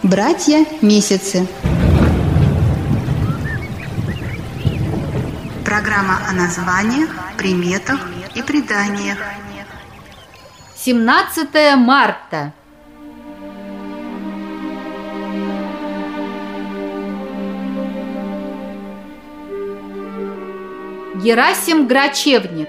Братья Месяцы. Программа о названиях, приметах и преданиях. 17 марта. Герасим Грачевник.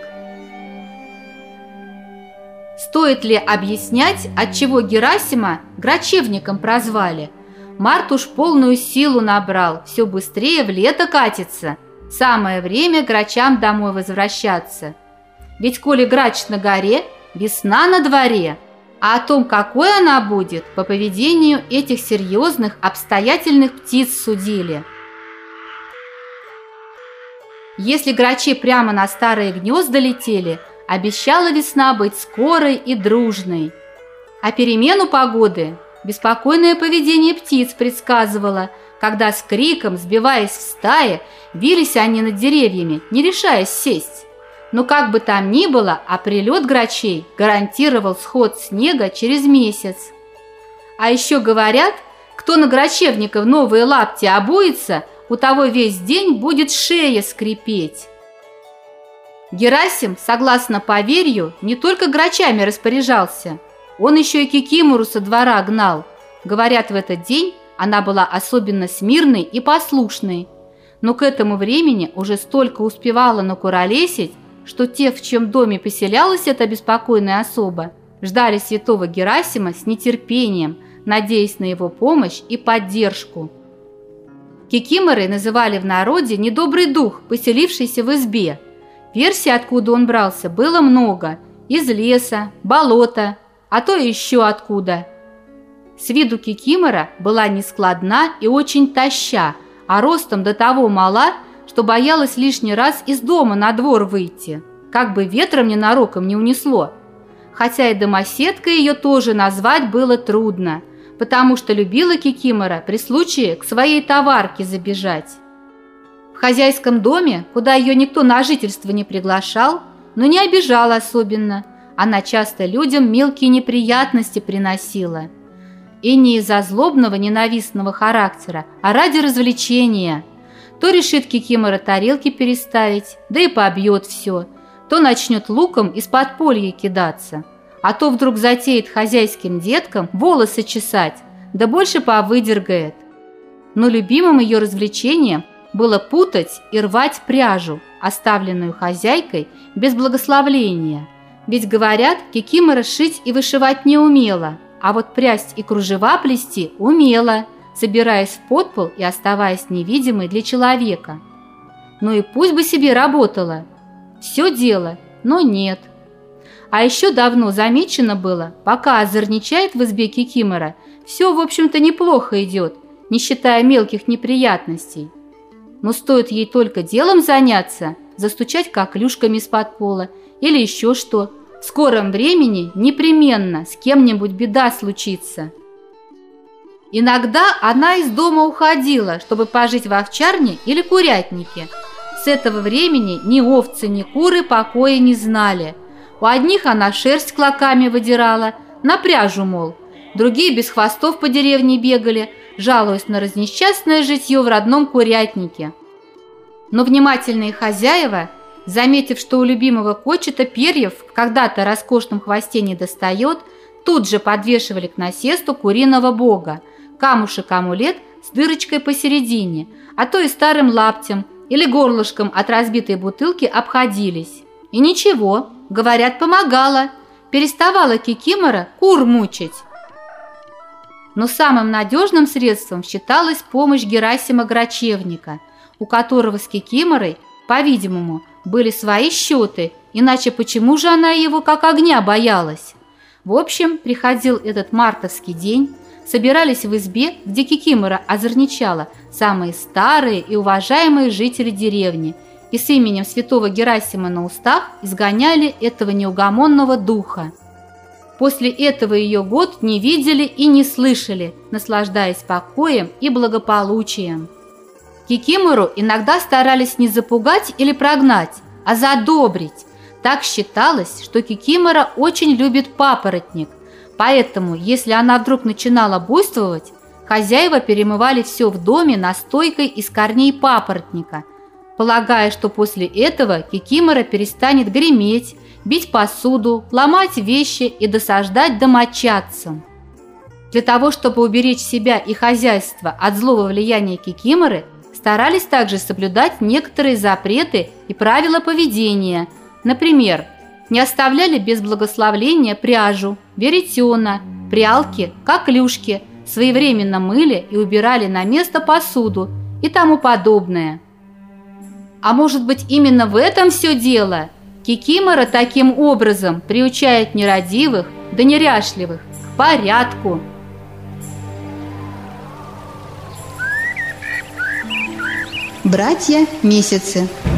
Стоит ли объяснять, отчего Герасима Грачевником прозвали? Март уж полную силу набрал, все быстрее в лето катится. Самое время грачам домой возвращаться. Ведь коли грач на горе, весна на дворе. А о том, какой она будет, по поведению этих серьезных, обстоятельных птиц судили. Если грачи прямо на старые гнезда летели, обещала весна быть скорой и дружной. А перемену погоды беспокойное поведение птиц предсказывало, когда с криком, сбиваясь в стаи, вились они над деревьями, не решаясь сесть. Но как бы там ни было, а прилет грачей гарантировал сход снега через месяц. А еще говорят, кто на грачевников новые лапти обуется, у того весь день будет шея скрипеть. Герасим, согласно поверью, не только грачами распоряжался, он еще и Кикимору со двора гнал. Говорят, в этот день она была особенно смирной и послушной, но к этому времени уже столько успевала накуролесить, что те, в чьем доме поселялась эта беспокойная особа, ждали святого Герасима с нетерпением, надеясь на его помощь и поддержку. Кикиморой называли в народе недобрый дух, поселившийся в избе. Версий, откуда он брался, было много – из леса, болота, а то и еще откуда. С виду Кикимора была нескладна и очень тоща, а ростом до того мала, что боялась лишний раз из дома на двор выйти, как бы ветром ненароком не унесло. Хотя и домоседкой ее тоже назвать было трудно, потому что любила Кикимора при случае к своей товарке забежать. В хозяйском доме, куда ее никто на жительство не приглашал, но не обижал особенно, она часто людям мелкие неприятности приносила. И не из-за злобного ненавистного характера, а ради развлечения. То решит Кикимора тарелки переставить, да и побьет все, то начнет луком из подполья кидаться, а то вдруг затеет хозяйским деткам волосы чесать, да больше повыдергает. Но любимым ее развлечением было путать и рвать пряжу, оставленную хозяйкой без благословления. Ведь, говорят, Кикимора шить и вышивать не умела, а вот прясть и кружева плести умела, собираясь в подпол и оставаясь невидимой для человека. Ну и пусть бы себе работала. Все дело, но нет. А еще давно замечено было, пока озорничает в избе Кикимора, все, в общем-то, неплохо идет, не считая мелких неприятностей. Но стоит ей только делом заняться, застучать коклюшками из-под пола или еще что, в скором времени непременно с кем-нибудь беда случится. Иногда она из дома уходила, чтобы пожить в овчарне или курятнике. С этого времени ни овцы, ни куры покоя не знали. У одних она шерсть клоками выдирала, на пряжу, мол. Другие без хвостов по деревне бегали, жалуясь на разнесчастное житье в родном курятнике. Но внимательные хозяева, заметив, что у любимого кочета перьев в когда-то роскошном хвосте не достает, тут же подвешивали к насесту куриного бога, камушек-амулет с дырочкой посередине, а то и старым лаптем или горлышком от разбитой бутылки обходились. И ничего, говорят, помогало, переставала Кикимора кур мучить. Но самым надежным средством считалась помощь Герасима Грачевника, у которого с Кикиморой, по-видимому, были свои счеты, иначе почему же она его как огня боялась? В общем, приходил этот мартовский день, собирались в избе, где Кикимора озорничала, самые старые и уважаемые жители деревни, и с именем святого Герасима на устах изгоняли этого неугомонного духа. После этого ее год не видели и не слышали, наслаждаясь покоем и благополучием. Кикимору иногда старались не запугать или прогнать, а задобрить. Так считалось, что Кикимора очень любит папоротник, поэтому, если она вдруг начинала буйствовать, Хозяева перемывали все в доме настойкой из корней папоротника, полагая, что после этого кикимора перестанет греметь, бить посуду, ломать вещи и досаждать домочадцам. Для того, чтобы уберечь себя и хозяйство от злого влияния кикиморы, старались также соблюдать некоторые запреты и правила поведения. Например, не оставляли без благословления пряжу, веретена, прялки, коклюшки, своевременно мыли и убирали на место посуду и тому подобное. А может быть, именно в этом все дело? Кикимора таким образом приучает нерадивых да неряшливых к порядку. Братья месяцы.